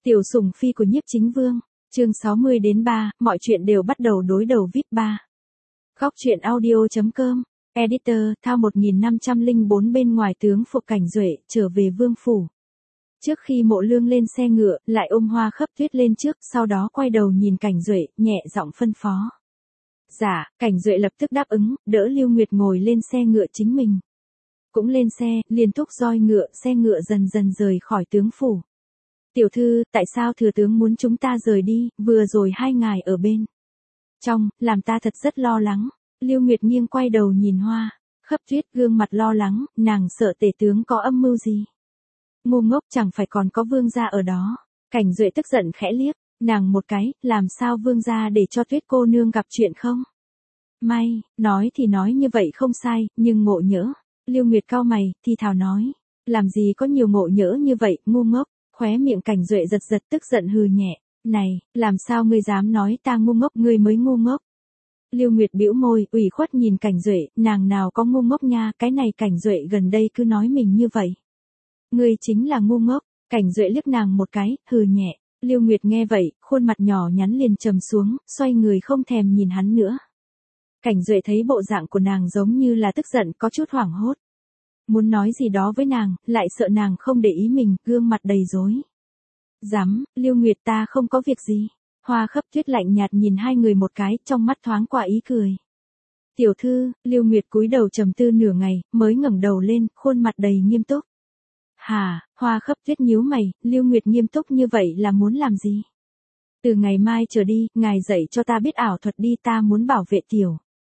Tiểu sủng phi của Nhiếp Chính Vương, chương 60-3, mọi chuyện đều bắt đầu đối đầu VIP 3. Góc truyện audio.com, editor, thao 1504 bên ngoài tướng phục Cảnh Duệ, trở về vương phủ. Trước khi Mộ Lương lên xe ngựa, lại ôm Hoa Khấp Tuyết lên trước, sau đó quay đầu nhìn Cảnh Duệ, nhẹ giọng phân phó. Dạ, Cảnh Duệ lập tức đáp ứng, đỡ Lưu Nguyệt ngồi lên xe ngựa chính mình. Cũng lên xe, liền thúc roi ngựa, xe ngựa dần dần rời khỏi tướng phủ. Tiểu thư, tại sao thừa tướng muốn chúng ta rời đi, vừa rồi hai ngài ở bên trong, làm ta thật rất lo lắng. Lưu Nguyệt nghiêng quay đầu nhìn Hoa Khấp Tuyết, gương mặt lo lắng, nàng sợ tể tướng có âm mưu gì. Ngu ngốc, chẳng phải còn có vương gia ở đó. Cảnh Duệ tức giận khẽ liếc nàng một cái, làm sao vương gia để cho Tuyết cô nương gặp chuyện không? May, nói thì nói như vậy không sai, nhưng ngộ nhỡ. Lưu Nguyệt cau mày, thì thào nói, làm gì có nhiều ngộ nhỡ như vậy, ngu ngốc. Khóe miệng Cảnh Duệ giật giật, tức giận hừ nhẹ, này, làm sao ngươi dám nói ta ngu ngốc, ngươi mới ngu ngốc. Lưu Nguyệt bĩu môi, ủy khuất nhìn Cảnh Duệ, nàng nào có ngu ngốc nha, cái này Cảnh Duệ gần đây cứ nói mình như vậy. Ngươi chính là ngu ngốc. Cảnh Duệ liếc nàng một cái, hừ nhẹ. Lưu Nguyệt nghe vậy, khuôn mặt nhỏ nhắn liền trầm xuống, xoay người không thèm nhìn hắn nữa. Cảnh Duệ thấy bộ dạng của nàng giống như là tức giận, có chút hoảng hốt. Muốn nói gì đó với nàng, lại sợ nàng không để ý mình, gương mặt đầy rối. Dám, Lưu Nguyệt, ta không có việc gì. Hoa Khấp Tuyết lạnh nhạt nhìn hai người một cái, trong mắt thoáng qua ý cười. Tiểu thư, Lưu Nguyệt cúi đầu trầm tư nửa ngày, mới ngẩng đầu lên, khuôn mặt đầy nghiêm túc. Hả, Hoa Khấp Tuyết nhíu mày, Lưu Nguyệt nghiêm túc như vậy là muốn làm gì? Từ ngày mai trở đi, ngài dạy cho ta biết ảo thuật đi, ta muốn bảo vệ tiểu.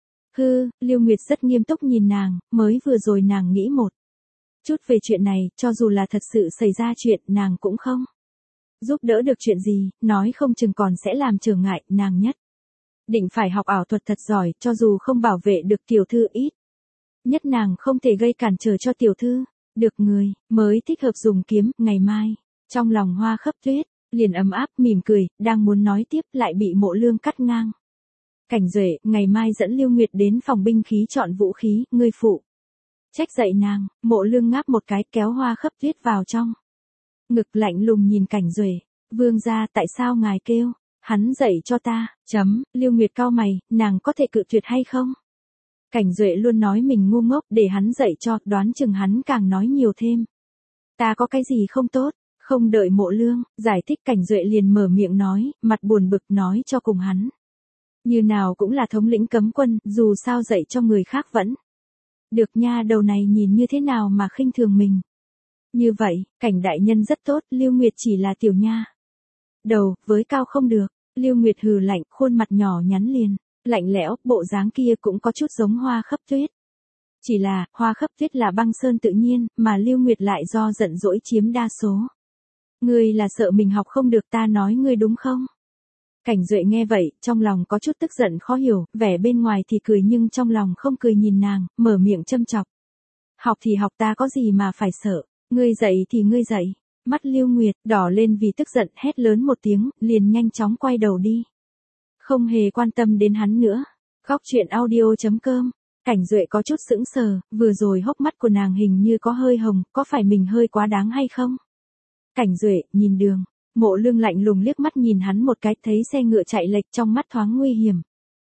Hư, Lưu Nguyệt rất nghiêm túc nhìn nàng, mới vừa rồi nàng nghĩ một chút về chuyện này, cho dù là thật sự xảy ra chuyện, nàng cũng không giúp đỡ được chuyện gì, nói không chừng còn sẽ làm trở ngại, nàng nhất định phải học ảo thuật thật giỏi, cho dù không bảo vệ được tiểu thư ít nhất nàng không thể gây cản trở cho tiểu thư, được người mới thích hợp dùng kiếm, ngày mai. Trong lòng Hoa Khấp Tuyết liền ấm áp, mỉm cười, đang muốn nói tiếp lại bị Mộ Lương cắt ngang. Cảnh Duệ, ngày mai dẫn Lưu Nguyệt đến phòng binh khí chọn vũ khí, ngươi phụ trách dạy nàng. Mộ Lương ngáp một cái, kéo Hoa Khấp Tuyết vào trong ngực, lạnh lùng nhìn Cảnh Duệ. Vương gia, tại sao ngài kêu hắn dạy cho ta? Lưu Nguyệt cau mày, nàng có thể cự tuyệt hay không? Cảnh Duệ luôn nói mình ngu ngốc, để hắn dạy cho, đoán chừng hắn càng nói nhiều thêm. Ta có cái gì không tốt? Không đợi Mộ Lương giải thích, Cảnh Duệ liền mở miệng nói, mặt buồn bực nói cho cùng hắn. Như nào cũng là thống lĩnh cấm quân, dù sao dạy cho người khác vẫn được nha, đầu này nhìn như thế nào mà khinh thường mình. Như vậy, Cảnh đại nhân rất tốt, Lưu Nguyệt chỉ là tiểu nha đầu, với cao không được. Lưu Nguyệt hừ lạnh, khuôn mặt nhỏ nhắn liền lạnh lẽo, bộ dáng kia cũng có chút giống Hoa Khấp Tuyết. Chỉ là, Hoa Khấp Tuyết là băng sơn tự nhiên, mà Lưu Nguyệt lại do giận dỗi chiếm đa số. Ngươi là sợ mình học không được, ta nói ngươi đúng không? Cảnh Duệ nghe vậy, trong lòng có chút tức giận khó hiểu, vẻ bên ngoài thì cười nhưng trong lòng không cười nhìn nàng, mở miệng châm chọc. Học thì học, ta có gì mà phải sợ, ngươi dạy thì ngươi dạy. Mắt Lưu Nguyệt đỏ lên vì tức giận, hét lớn một tiếng, liền nhanh chóng quay đầu đi. Không hề quan tâm đến hắn nữa. Góc truyện audio.com, Cảnh Duệ có chút sững sờ, vừa rồi hốc mắt của nàng hình như có hơi hồng, có phải mình hơi quá đáng hay không? Cảnh Duệ, nhìn đường. Mộ Lương lạnh lùng liếc mắt nhìn hắn một cái, thấy xe ngựa chạy lệch, trong mắt thoáng nguy hiểm.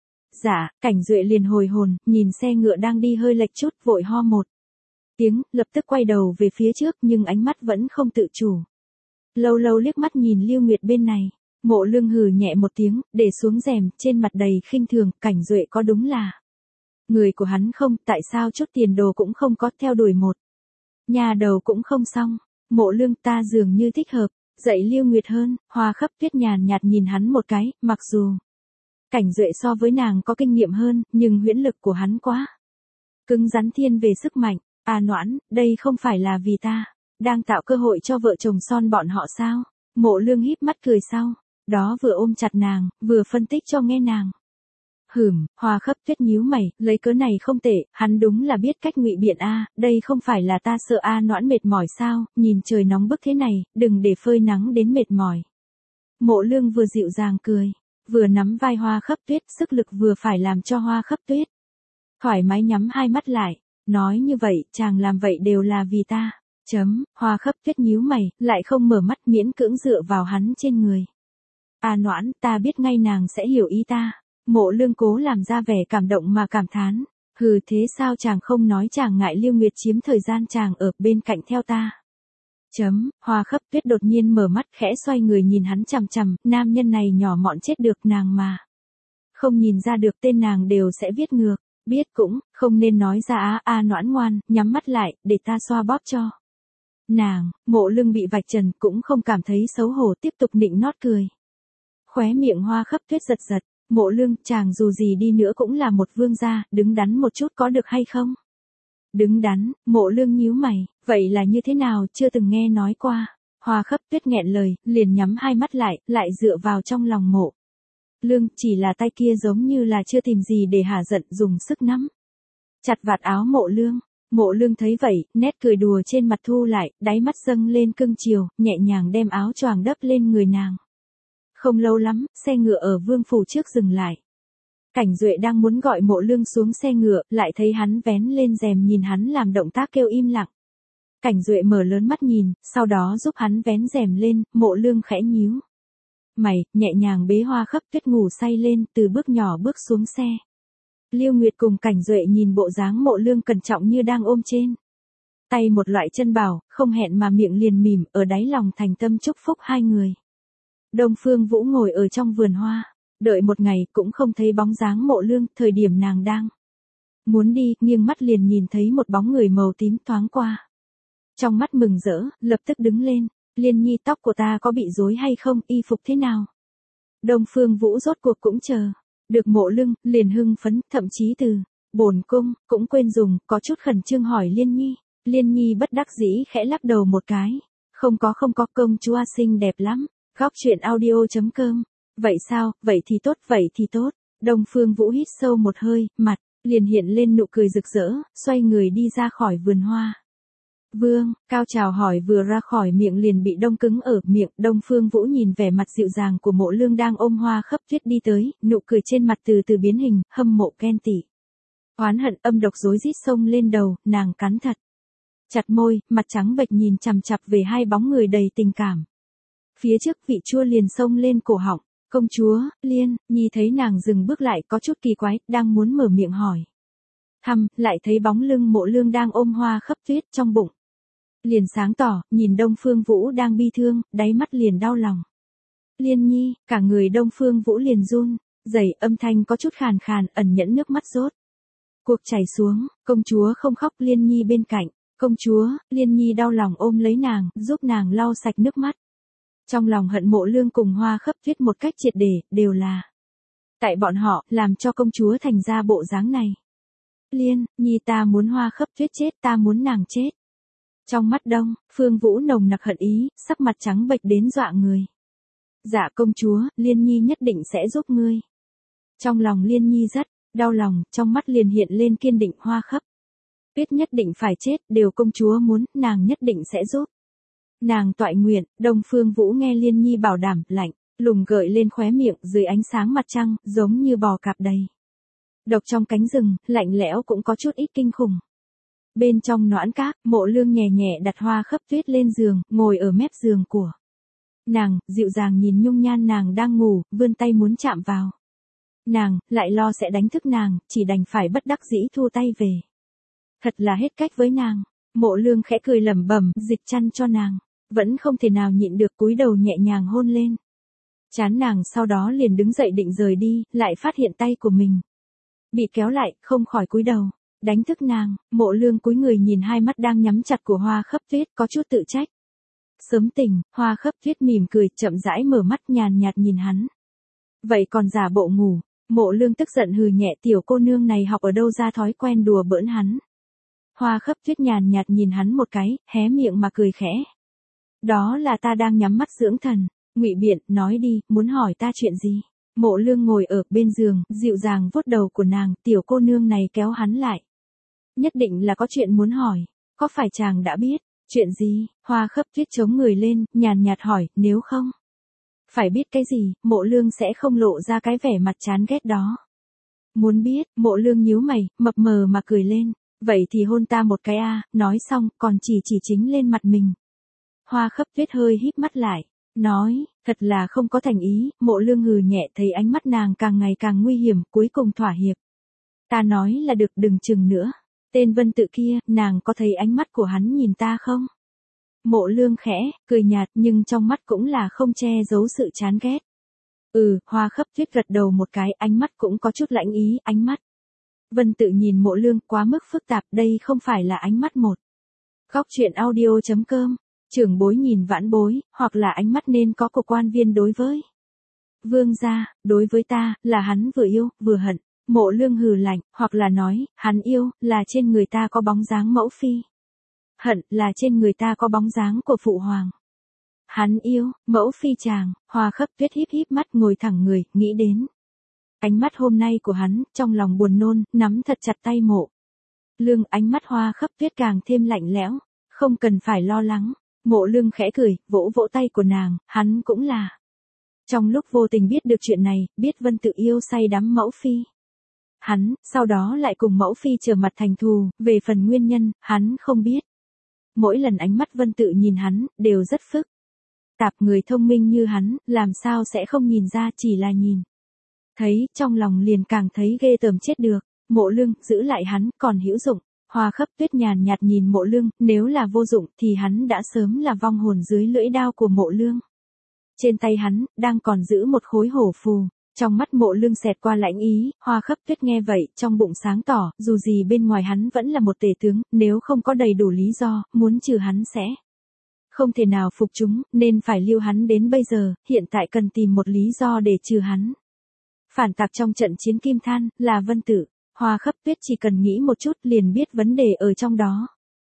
Dạ, Cảnh Duệ liền hồi hồn, nhìn xe ngựa đang đi hơi lệch chút, vội ho một tiếng, lập tức quay đầu về phía trước, nhưng ánh mắt vẫn không tự chủ. Lâu lâu liếc mắt nhìn Lưu Nguyệt bên này. Mộ Lương hừ nhẹ một tiếng, để xuống rèm, trên mặt đầy khinh thường. Cảnh Duệ có đúng là người của hắn không? Tại sao chút tiền đồ cũng không có, theo đuổi một nhà đầu cũng không xong? Mộ Lương, ta dường như thích hợp dạy Lưu Nguyệt hơn. Hoa Khấp Tuyết nhàn nhạt nhìn hắn một cái, mặc dù Cảnh Duệ so với nàng có kinh nghiệm hơn, nhưng huyễn lực của hắn quá cứng rắn, thiên về sức mạnh. À Noãn, đây không phải là vì ta đang tạo cơ hội cho vợ chồng son bọn họ sao? Mộ Lương híp mắt cười sau đó vừa ôm chặt nàng, vừa phân tích cho nghe nàng. Hoa Khấp Tuyết nhíu mày, lấy cớ này không tệ, hắn đúng là biết cách ngụy biện a, đây không phải là ta sợ a Noãn mệt mỏi sao, nhìn trời nóng bức thế này, đừng để phơi nắng đến mệt mỏi. Mộ Lương vừa dịu dàng cười, vừa nắm vai Hoa Khấp Tuyết, sức lực vừa phải làm cho Hoa Khấp Tuyết thoải mái nhắm hai mắt lại, nói như vậy, chàng làm vậy đều là vì ta. Hoa Khấp Tuyết nhíu mày, lại không mở mắt, miễn cưỡng dựa vào hắn trên người. A Noãn, ta biết ngay nàng sẽ hiểu ý ta. Mộ Lương cố làm ra vẻ cảm động mà cảm thán. Hừ, thế sao chàng không nói chàng ngại Lưu Nguyệt chiếm thời gian chàng ở bên cạnh theo ta. Hoa Khấp Tuyết đột nhiên mở mắt, khẽ xoay người nhìn hắn chằm chằm, nam nhân này nhỏ mọn chết được nàng mà. Không nhìn ra được tên nàng đều sẽ viết ngược, biết cũng, không nên nói ra. A Noãn ngoan, nhắm mắt lại, để ta xoa bóp cho. Nàng, Mộ Lương bị vạch trần cũng không cảm thấy xấu hổ, tiếp tục nịnh nót cười. Khóe miệng Hoa Khấp Tuyết giật giật, Mộ Lương, chàng dù gì đi nữa cũng là một vương gia, đứng đắn một chút có được hay không? Đứng đắn, Mộ Lương nhíu mày, vậy là như thế nào, chưa từng nghe nói qua. Hoa Khấp Tuyết nghẹn lời, liền nhắm hai mắt lại dựa vào trong lòng Mộ Lương, chỉ là tay kia giống như là chưa tìm gì để hả giận, dùng sức nắm chặt vạt áo Mộ Lương. Mộ Lương thấy vậy, nét cười đùa trên mặt thu lại, đáy mắt dâng lên cưng chiều, nhẹ nhàng đem áo choàng đắp lên người nàng. Không lâu lắm, xe ngựa ở Vương phủ trước dừng lại. Cảnh Duệ đang muốn gọi Mộ Lương xuống xe ngựa, lại thấy hắn vén lên rèm nhìn hắn làm động tác kêu im lặng. Cảnh Duệ mở lớn mắt nhìn, sau đó giúp hắn vén rèm lên. Mộ Lương khẽ nhíu mày, nhẹ nhàng bế Hoa Khấp Tuyết ngủ say lên, từ bước nhỏ bước xuống xe. Lưu Nguyệt cùng Cảnh Duệ nhìn bộ dáng Mộ Lương cẩn trọng như đang ôm trên tay một loại chân bảo, không hẹn mà miệng liền mỉm, ở đáy lòng thành tâm chúc phúc hai người. Đông Phương Vũ ngồi ở trong vườn hoa, đợi một ngày cũng không thấy bóng dáng Mộ Lương. Thời điểm nàng đang muốn đi, nghiêng mắt liền nhìn thấy một bóng người màu tím thoáng qua. Trong mắt mừng rỡ, lập tức đứng lên. Liên Nhi, tóc của ta có bị rối hay không, y phục thế nào? Đông Phương Vũ rốt cuộc cũng chờ được Mộ Lương, liền hưng phấn, thậm chí từ bổn cung cũng quên dùng, có chút khẩn trương hỏi Liên Nhi. Liên Nhi bất đắc dĩ khẽ lắc đầu một cái. Không có, công chúa xinh đẹp lắm. Góc truyện audio.com. Vậy sao, vậy thì tốt. Đông Phương Vũ hít sâu một hơi, mặt liền hiện lên nụ cười rực rỡ, xoay người đi ra khỏi vườn hoa. Vương, cao trào hỏi vừa ra khỏi miệng liền bị đông cứng ở miệng. Đông Phương Vũ nhìn vẻ mặt dịu dàng của Mộ Lương đang ôm Hoa Khấp Tuyết đi tới, nụ cười trên mặt từ từ biến hình, hâm mộ ghen tị. Oán hận âm độc rối rít xông lên đầu, nàng cắn thật chặt môi, mặt trắng bệch nhìn chằm chằm về hai bóng người đầy tình cảm. Phía trước vị chua liền xông lên cổ họng. Công chúa, Liên Nhi thấy nàng dừng bước lại có chút kỳ quái, đang muốn mở miệng hỏi lại thấy bóng lưng Mộ Lương đang ôm Hoa Khấp Tuyết, trong bụng liền sáng tỏ, nhìn Đông Phương Vũ đang bi thương, đáy mắt liền đau lòng. Liên Nhi, cả người Đông Phương Vũ liền run rẩy, âm thanh có chút khàn khàn, ẩn nhẫn nước mắt rốt cuộc chảy xuống. Công chúa không khóc. Liên Nhi bên cạnh. Công chúa, Liên Nhi đau lòng ôm lấy nàng, giúp nàng lau sạch nước mắt. Trong lòng hận Mộ Lương cùng Hoa Khấp Tuyết một cách triệt để, đều là tại bọn họ, làm cho công chúa thành ra bộ dáng này. Liên Nhi, ta muốn Hoa Khấp Tuyết chết, ta muốn nàng chết. Trong mắt Đông Phương Vũ nồng nặc hận ý, sắc mặt trắng bệch đến dọa người. Dạ công chúa, Liên Nhi nhất định sẽ giúp ngươi. Trong lòng Liên Nhi rất đau lòng, trong mắt liền hiện lên kiên định. Hoa Khấp Tuyết nhất định phải chết, điều công chúa muốn, nàng nhất định sẽ giúp. Nàng toại nguyện. Đông Phương Vũ nghe Liên Nhi bảo đảm, lạnh lùng gợi lên khóe miệng, dưới ánh sáng mặt trăng, giống như bò cạp đầy độc trong cánh rừng, lạnh lẽo cũng có chút ít kinh khủng. Bên trong noãn các, Mộ Lương nhẹ nhẹ đặt Hoa Khấp Tuyết lên giường, ngồi ở mép giường của nàng, dịu dàng nhìn nhung nhan nàng đang ngủ, vươn tay muốn chạm vào nàng, lại lo sẽ đánh thức nàng, chỉ đành phải bất đắc dĩ thu tay về. Thật là hết cách với nàng. Mộ Lương khẽ cười lẩm bẩm, dịch chăn cho nàng, vẫn không thể nào nhịn được cúi đầu nhẹ nhàng hôn lên trán nàng, sau đó liền đứng dậy định rời đi, lại phát hiện tay của mình bị kéo lại, không khỏi cúi đầu đánh thức nàng. Mộ Lương cúi người nhìn hai mắt đang nhắm chặt của Hoa Khấp Tuyết, có chút tự trách. Sớm tỉnh, Hoa Khấp Tuyết mỉm cười, chậm rãi mở mắt, nhàn nhạt nhìn hắn. Vậy còn giả bộ ngủ. Mộ Lương tức giận hừ nhẹ, tiểu cô nương này học ở đâu ra thói quen đùa bỡn hắn. Hoa Khấp Tuyết nhàn nhạt nhìn hắn một cái, hé miệng mà cười khẽ. Đó là ta đang nhắm mắt dưỡng thần. Ngụy biện, nói đi, muốn hỏi ta chuyện gì? Mộ Lương ngồi ở bên giường, dịu dàng vuốt đầu của nàng, tiểu cô nương này kéo hắn lại. Nhất định là có chuyện muốn hỏi, có phải chàng đã biết? Chuyện gì? Hoa Khấp Tuyết chống người lên, nhàn nhạt hỏi, nếu không phải biết cái gì, Mộ Lương sẽ không lộ ra cái vẻ mặt chán ghét đó. Muốn biết, Mộ Lương nhíu mày, mập mờ mà cười lên. Vậy thì hôn ta một cái a, nói xong, còn chỉ chính lên mặt mình. Hoa Khắp Tuyết hơi híp mắt lại, nói, thật là không có thành ý, Mộ Lương hừ nhẹ thấy ánh mắt nàng càng ngày càng nguy hiểm, cuối cùng thỏa hiệp. Ta nói là được, đừng chừng nữa. Tên Vân Tự kia, nàng có thấy ánh mắt của hắn nhìn ta không? Mộ Lương khẽ, cười nhạt nhưng trong mắt cũng là không che giấu sự chán ghét. Hoa Khắp Tuyết gật đầu một cái, ánh mắt cũng có chút lãnh ý, ánh mắt. Vân Tự nhìn Mộ Lương quá mức phức tạp, đây không phải là ánh mắt một. Góc truyện audio.com, trưởng bối nhìn vãn bối, hoặc là ánh mắt nên có của quan viên đối với vương gia, đối với ta, là hắn vừa yêu, vừa hận. Mộ Lương hừ lạnh, hoặc là nói, hắn yêu, là trên người ta có bóng dáng mẫu phi. Hận, là trên người ta có bóng dáng của phụ hoàng. Hắn yêu, mẫu phi chàng, Hoa Khắp Tuyết híp híp mắt ngồi thẳng người, nghĩ đến. Ánh mắt hôm nay của hắn, trong lòng buồn nôn, nắm thật chặt tay Mộ Lương, ánh mắt Hoa Khắp Tuyết càng thêm lạnh lẽo, không cần phải lo lắng. Mộ Lương khẽ cười, vỗ vỗ tay của nàng, hắn cũng là. Trong lúc vô tình biết được chuyện này, biết Vân Tự yêu say đắm mẫu phi. Hắn, sau đó lại cùng mẫu phi trở mặt thành thù, về phần nguyên nhân, hắn không biết. Mỗi lần ánh mắt Vân Tự nhìn hắn, đều rất phức tạp, người thông minh như hắn, làm sao sẽ không nhìn ra, chỉ là nhìn. Thấy, trong lòng liền càng thấy ghê tởm chết được. Mộ Lương, giữ lại hắn, còn hữu dụng. Hoa Khắp Tuyết nhàn nhạt nhìn Mộ Lương, nếu là vô dụng thì hắn đã sớm là vong hồn dưới lưỡi đao của Mộ Lương. Trên tay hắn, đang còn giữ một khối hổ phù. Trong mắt Mộ Lương xẹt qua lãnh ý, Hoa Khắp Tuyết nghe vậy, trong bụng sáng tỏ, dù gì bên ngoài hắn vẫn là một tể tướng, nếu không có đầy đủ lý do, muốn trừ hắn sẽ không thể nào phục chúng, nên phải lưu hắn đến bây giờ, hiện tại cần tìm một lý do để trừ hắn. Phản tặc trong trận chiến Kim Than, là Vân Tự. Hoa Khắp Tuyết chỉ cần nghĩ một chút liền biết vấn đề ở trong đó.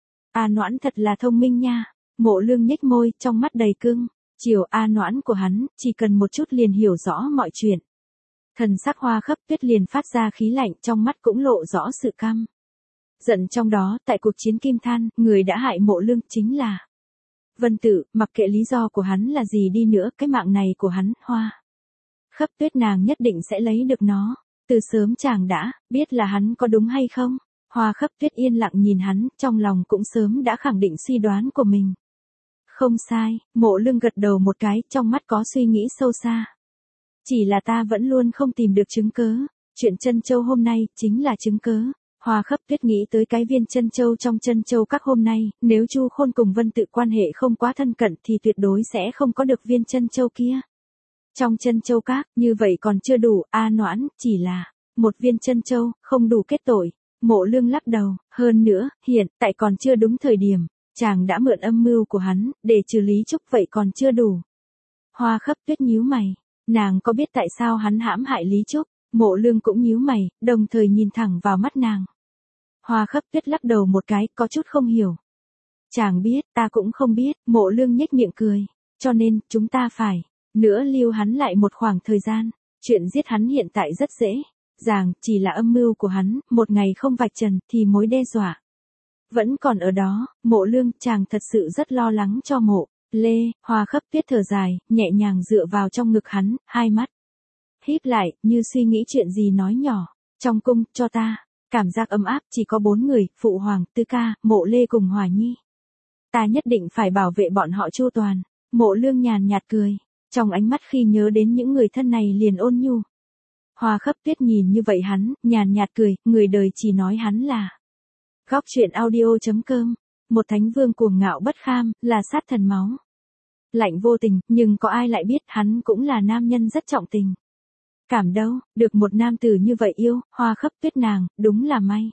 A Noãn thật là thông minh nha. Mộ Lương nhếch môi, trong mắt đầy cưng. Chiều A Noãn của hắn, chỉ cần một chút liền hiểu rõ mọi chuyện. Thần sắc Hoa Khắp Tuyết liền phát ra khí lạnh, trong mắt cũng lộ rõ sự căm giận trong đó. Tại cuộc chiến Kim Than, người đã hại Mộ Lương chính là Vân Tự, mặc kệ lý do của hắn là gì đi nữa, cái mạng này của hắn, Hoa Khắp Tuyết nàng nhất định sẽ lấy được nó. Từ sớm chàng đã biết là hắn có đúng hay không. Hoa Khắp Tuyết yên lặng nhìn hắn, trong lòng cũng sớm đã khẳng định suy đoán của mình. Không sai, Mộ Lương gật đầu một cái, trong mắt có suy nghĩ sâu xa. Chỉ là ta vẫn luôn không tìm được chứng cớ. Chuyện Trân Châu hôm nay, chính là chứng cớ. Hoa Khắp Tuyết nghĩ tới cái viên Trân Châu trong Trân Châu các hôm nay, nếu Chu Khôn cùng Vân Tự quan hệ không quá thân cận thì tuyệt đối sẽ không có được viên Trân Châu kia. Trong Trân Châu các, như vậy còn chưa đủ, A Noãn, chỉ là một viên Trân Châu, không đủ kết tội. Mộ Lương lắc đầu, hơn nữa, hiện tại còn chưa đúng thời điểm, chàng đã mượn âm mưu của hắn, để trừ Lý Trúc, vậy còn chưa đủ. Hoa Khắp Tuyết nhíu mày, nàng có biết tại sao hắn hãm hại Lý Trúc? Mộ Lương cũng nhíu mày, đồng thời nhìn thẳng vào mắt nàng. Hoa Khắp Tuyết lắc đầu một cái, có chút không hiểu. Chàng biết, ta cũng không biết. Mộ Lương nhếch miệng cười, cho nên, chúng ta phải nữa lưu hắn lại một khoảng thời gian. Chuyện giết hắn hiện tại rất dễ dàng, chỉ là âm mưu của hắn, một ngày không vạch trần thì mối đe dọa vẫn còn ở đó. Mộ Lương, chàng thật sự rất lo lắng cho Mộ Lê. Hoa Khắp Tuyết thở dài, nhẹ nhàng dựa vào trong ngực hắn, hai mắt híp lại, như suy nghĩ chuyện gì nói nhỏ. Trong cung, cho ta cảm giác ấm áp, chỉ có 4 người, Phụ Hoàng, Tư Ca, Mộ Lê cùng Hòa Nhi. Ta nhất định phải bảo vệ bọn họ chu toàn. Mộ Lương nhàn nhạt cười, trong ánh mắt khi nhớ đến những người thân này liền ôn nhu. Hoa Khắp Tuyết nhìn như vậy hắn, nhàn nhạt cười, người đời chỉ nói hắn là. Góc truyện audio.com, một thánh vương cuồng ngạo bất kham, là sát thần máu lạnh vô tình, nhưng có ai lại biết hắn cũng là nam nhân rất trọng tình. Cảm đâu, được một nam tử như vậy yêu. Hoa Khắp Tuyết nàng, đúng là may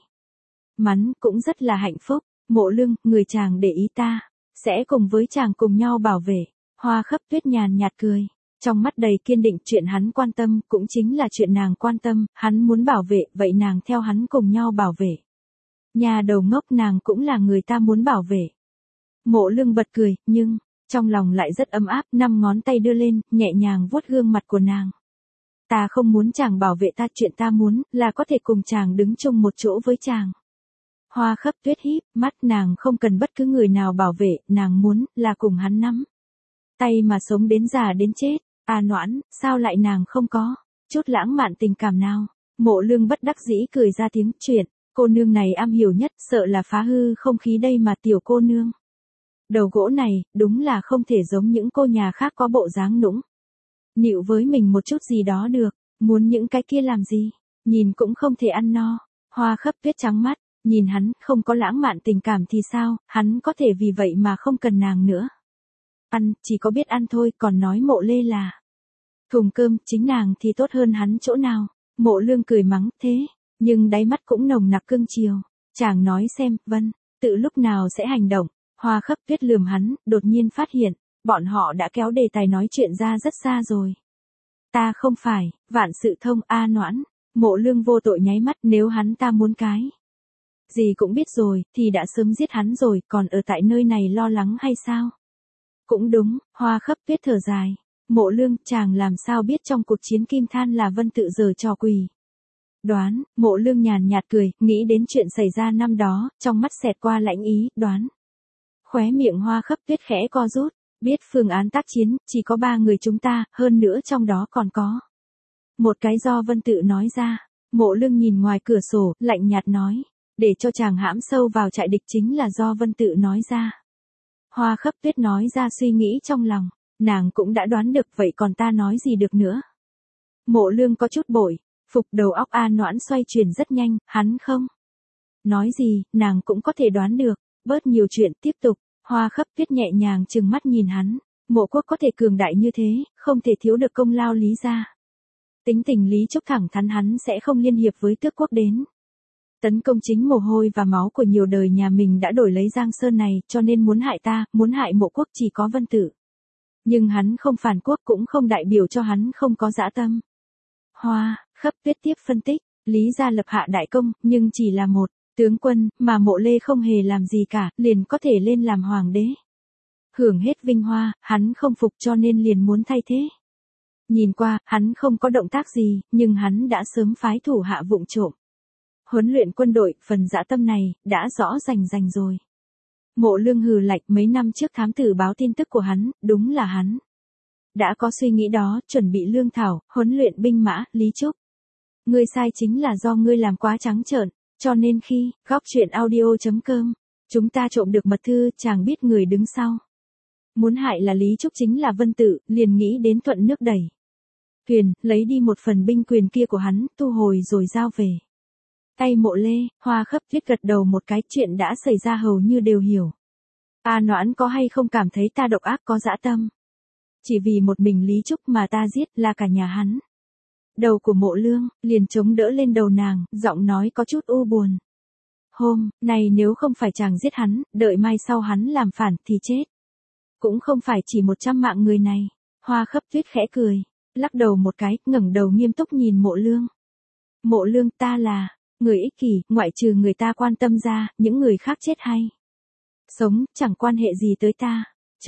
mắn, cũng rất là hạnh phúc. Mộ Lương, người chàng để ý ta sẽ cùng với chàng cùng nhau bảo vệ. Hoa Khắp Tuyết nhàn nhạt cười, trong mắt đầy kiên định, chuyện hắn quan tâm, cũng chính là chuyện nàng quan tâm, hắn muốn bảo vệ, vậy nàng theo hắn cùng nhau bảo vệ. Nhà đầu ngốc, nàng cũng là người ta muốn bảo vệ. Mộ Lương bật cười, nhưng trong lòng lại rất ấm áp, 5 ngón tay đưa lên, nhẹ nhàng vuốt gương mặt của nàng. Ta không muốn chàng bảo vệ ta, chuyện ta muốn, là có thể cùng chàng đứng chung một chỗ với chàng. Hoa Khắp Tuyết híp mắt, nàng không cần bất cứ người nào bảo vệ, nàng muốn, là cùng hắn nắm tay mà sống đến già đến chết. A Noãn, sao lại nàng không có chút lãng mạn tình cảm nào? Mộ Lương bất đắc dĩ cười ra tiếng, chuyện Cô nương này am hiểu nhất, sợ là phá hư không khí đây mà tiểu cô nương. Đầu gỗ này, đúng là không thể giống những cô nhà khác có bộ dáng nũng nịu với mình một chút gì đó được, muốn những cái kia làm gì, nhìn cũng không thể ăn no. Hoa Khấp Tuyết trắng mắt, nhìn hắn, không có lãng mạn tình cảm thì sao, hắn có thể vì vậy mà không cần nàng nữa. Ăn, chỉ có biết ăn thôi, còn nói Mộ Lê là thùng cơm, chính nàng thì tốt hơn hắn chỗ nào. Mộ Lương cười mắng, thế, nhưng đáy mắt cũng nồng nặc cưng chiều. Chàng nói xem, vân, tự lúc nào sẽ hành động. Hoa Khấp Tuyết lườm hắn, đột nhiên phát hiện, bọn họ đã kéo đề tài nói chuyện ra rất xa rồi. Ta không phải, vạn sự thông A Noãn. Mộ Lương vô tội nháy mắt, nếu hắn ta muốn cái gì cũng biết rồi, thì đã sớm giết hắn rồi, còn ở tại nơi này lo lắng hay sao? Cũng đúng, Hoa Khấp Tuyết thở dài. Mộ Lương, chàng làm sao biết trong cuộc chiến Kim Than là Vân tự giở trò quỷ? Đoán, Mộ Lương nhàn nhạt cười, nghĩ đến chuyện xảy ra năm đó, trong mắt xẹt qua lãnh ý, đoán. Khóe miệng Hoa Khấp Tuyết khẽ co rút, biết phương án tác chiến, chỉ có 3 người chúng ta, hơn nữa trong đó còn có một cái do Vân tự nói ra. Mộ Lương nhìn ngoài cửa sổ, lạnh nhạt nói, để cho chàng hãm sâu vào trại địch chính là do Vân tự nói ra. Hoa Khấp Tuyết nói ra suy nghĩ trong lòng, nàng cũng đã đoán được, vậy còn ta nói gì được nữa. Mộ Lương có chút bội phục, đầu óc A Noãn xoay chuyển rất nhanh, hắn không nói gì, nàng cũng có thể đoán được, bớt nhiều chuyện, tiếp tục. Hoa Khấp Tuyết nhẹ nhàng trừng mắt nhìn hắn, Mộ quốc có thể cường đại như thế, không thể thiếu được công lao Lý gia. Tính tình Lý Trúc thẳng thắn, hắn sẽ không liên hiệp với tước quốc đến tấn công chính mồ hôi và máu của nhiều đời nhà mình đã đổi lấy Giang Sơn này, cho nên muốn hại ta, muốn hại Mộ quốc chỉ có Vân tự. Nhưng hắn không phản quốc cũng không đại biểu cho hắn không có dã tâm. Hoa Khấp Tuyết tiếp phân tích, Lý gia lập hạ đại công, nhưng chỉ là một tướng quân, mà Mộ Lê không hề làm gì cả, liền có thể lên làm hoàng đế. Hưởng hết vinh hoa, hắn không phục cho nên liền muốn thay thế. Nhìn qua, hắn không có động tác gì, nhưng hắn đã sớm phái thủ hạ vụng trộm huấn luyện quân đội, phần dã tâm này, đã rõ rành rồi. Mộ Lương hừ lạnh, mấy năm trước thám tử báo tin tức của hắn, đúng là hắn đã có suy nghĩ đó, chuẩn bị lương thảo, huấn luyện binh mã. Lý Trúc, ngươi sai chính là do ngươi làm quá trắng trợn, cho nên khi góc truyện audio.com, chúng ta trộm được mật thư, chàng biết người đứng sau muốn hại là Lý Trúc chính là Vân tự, liền nghĩ đến thuận nước đẩy thuyền, lấy đi một phần binh quyền kia của hắn, thu hồi rồi giao về tay Mộ Lê. Hoa Khấp Tuyết gật đầu một cái, chuyện đã xảy ra hầu như đều hiểu. A Noãn có hay không cảm thấy ta độc ác có dã tâm? Chỉ vì một mình Lý Trúc mà ta giết là cả nhà hắn. Đầu của Mộ Lương liền chống đỡ lên đầu nàng, giọng nói có chút u buồn. Hôm nay nếu không phải chàng giết hắn, đợi mai sau hắn làm phản thì chết. Cũng không phải chỉ 100 mạng người này. Hoa Khấp Tuyết khẽ cười, lắc đầu một cái, ngẩng đầu nghiêm túc nhìn Mộ Lương. Mộ Lương, ta là người ích kỷ, ngoại trừ người ta quan tâm ra, những người khác chết hay sống, chẳng quan hệ gì tới ta.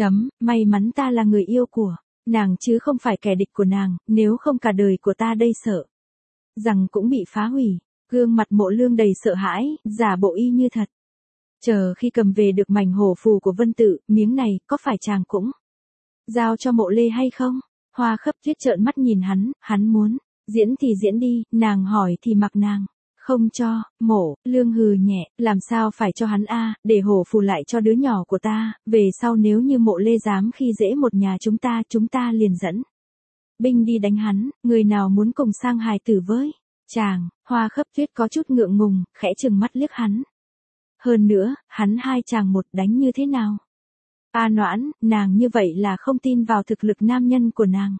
May mắn ta là người yêu của nàng chứ không phải kẻ địch của nàng, nếu không cả đời của ta đây sợ rằng cũng bị phá hủy. Gương mặt Mộ Lương đầy sợ hãi, giả bộ y như thật. Chờ khi cầm về được mảnh hổ phù của Vân tự, miếng này, có phải chàng cũng giao cho Mộ Lê hay không? Hoa Khấp Tuyết trợn mắt nhìn hắn muốn diễn thì diễn đi, nàng hỏi thì mặc nàng. Không cho. Mộ Lương hừ nhẹ, làm sao phải cho hắn a, để hổ phù lại cho đứa nhỏ của ta, về sau nếu như Mộ Lê dám khi dễ một nhà chúng ta liền dẫn binh đi đánh hắn, người nào muốn cùng sang hài tử với chàng. Hoa Khấp Tuyết có chút ngượng ngùng, khẽ trừng mắt liếc hắn. Hơn nữa, hắn hai chàng một đánh như thế nào? A Noãn, nàng như vậy là không tin vào thực lực nam nhân của nàng.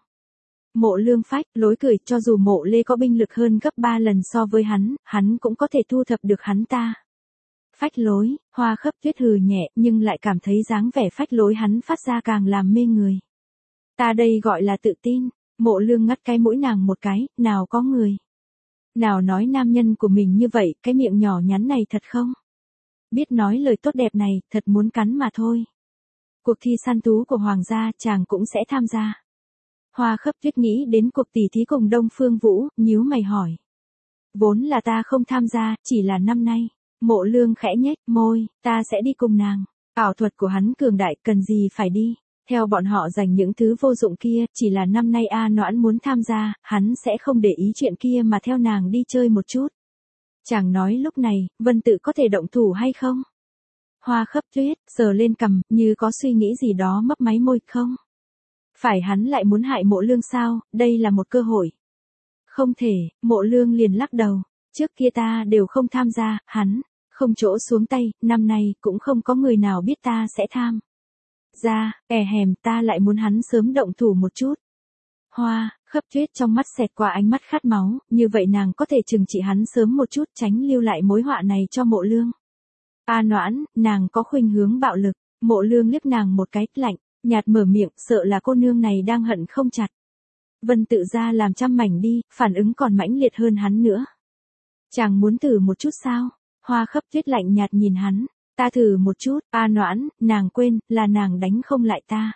Mộ Lương phách lối cười, cho dù Mộ Lê có binh lực hơn gấp 3 lần so với hắn cũng có thể thu thập được hắn ta. Phách lối. Hoa Khấp Tuyết hừ nhẹ, nhưng lại cảm thấy dáng vẻ phách lối hắn phát ra càng làm mê người. Ta đây gọi là tự tin. Mộ Lương ngắt cái mũi nàng một cái, nào có người nào nói nam nhân của mình như vậy, cái miệng nhỏ nhắn này thật không biết nói lời tốt đẹp này, thật muốn cắn mà thôi. Cuộc thi săn thú của hoàng gia, chàng cũng sẽ tham gia. Hoa Khấp Tuyết nghĩ đến cuộc tỉ thí cùng Đông Phương Vũ, nhíu mày hỏi. Vốn là ta không tham gia, chỉ là năm nay. Mộ Lương khẽ nhếch môi, ta sẽ đi cùng nàng. Ảo thuật của hắn cường đại, cần gì phải đi. Theo bọn họ dành những thứ vô dụng kia, chỉ là năm nay A Noãn muốn tham gia, hắn sẽ không để ý chuyện kia mà theo nàng đi chơi một chút. Chàng nói lúc này, Vân Tự có thể động thủ hay không? Hoa Khấp Tuyết, sờ lên cằm, như có suy nghĩ gì đó mấp máy môi, không. Phải hắn lại muốn hại Mộ Lương sao, đây là một cơ hội. Không thể, Mộ Lương liền lắc đầu, trước kia ta đều không tham gia, hắn, không chỗ xuống tay, năm nay cũng không có người nào biết ta sẽ tham. Hèm ta lại muốn hắn sớm động thủ một chút. Hoa Khấp Tuyết trong mắt xẹt qua ánh mắt khát máu, như vậy nàng có thể trừng trị hắn sớm một chút tránh lưu lại mối họa này cho Mộ Lương. A Noãn, nàng có khuynh hướng bạo lực, Mộ Lương liếc nàng một cái, lạnh, nhạt mở miệng, sợ là cô nương này đang hận không chặt. Vân Tự ra làm trăm mảnh đi, phản ứng còn mãnh liệt hơn hắn nữa. Chàng muốn thử một chút sao? Hoa Khấp Tuyết lạnh nhạt nhìn hắn, ta thử một chút, A Noãn, nàng quên, là nàng đánh không lại ta.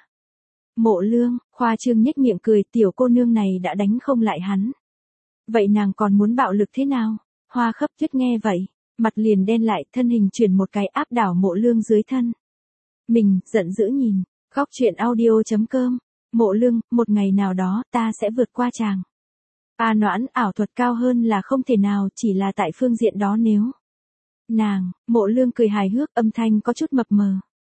Mộ Lương, khoa trương nhếch miệng cười, tiểu cô nương này đã đánh không lại hắn. Vậy nàng còn muốn bạo lực thế nào? Hoa Khấp Tuyết nghe vậy, mặt liền đen lại, thân hình chuyển một cái áp đảo Mộ Lương dưới thân. Mình, giận dữ nhìn, Góc Chuyện Audio.com, Mộ Lương, một ngày nào đó, ta sẽ vượt qua chàng. A Noãn, ảo thuật cao hơn là không thể nào, chỉ là tại phương diện đó nếu. Nàng, Mộ Lương cười hài hước, âm thanh có chút mập mờ.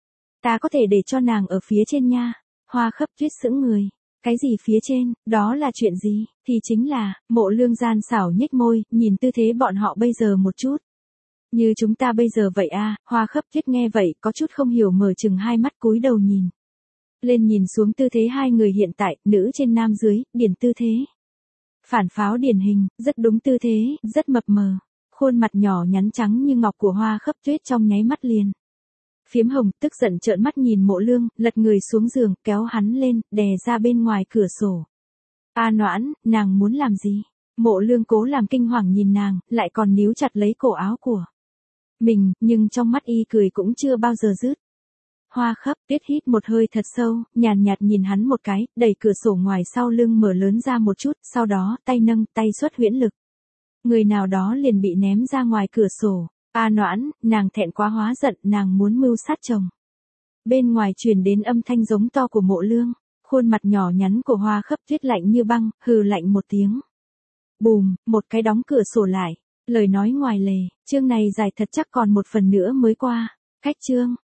Ta có thể để cho nàng ở phía trên nha. Hoa Khấp Tuyết sững người. Cái gì phía trên, đó là chuyện gì? Thì chính là, Mộ Lương gian xảo nhếch môi, nhìn tư thế bọn họ bây giờ một chút. Như chúng ta bây giờ vậy a. Hoa Khấp Tuyết nghe vậy, có chút không hiểu, mở chừng hai mắt cúi đầu nhìn. Lên nhìn xuống tư thế hai người hiện tại, nữ trên nam dưới, điển tư thế. Phản pháo điển hình, rất đúng tư thế, rất mập mờ. Khuôn mặt nhỏ nhắn trắng như ngọc của Hoa Khấp Tuyết trong nháy mắt liền phiếm hồng, tức giận trợn mắt nhìn Mộ Lương, lật người xuống giường, kéo hắn lên, đè ra bên ngoài cửa sổ. A Noãn, nàng muốn làm gì? Mộ Lương cố làm kinh hoàng nhìn nàng, lại còn níu chặt lấy cổ áo của mình, nhưng trong mắt y cười cũng chưa bao giờ dứt. Hoa Khấp Tuyết hít một hơi thật sâu, nhàn nhạt nhìn hắn một cái, đẩy cửa sổ ngoài sau lưng mở lớn ra một chút, sau đó, tay nâng, tay xuất huyễn lực. Người nào đó liền bị ném ra ngoài cửa sổ. A Noãn, nàng thẹn quá hóa giận, nàng muốn mưu sát chồng. Bên ngoài truyền đến âm thanh giống to của Mộ Lương, khuôn mặt nhỏ nhắn của Hoa Khấp Tuyết lạnh như băng, hừ lạnh một tiếng. Bùm, một cái đóng cửa sổ lại, lời nói ngoài lề, chương này dài thật chắc còn một phần nữa mới qua. Cách chương.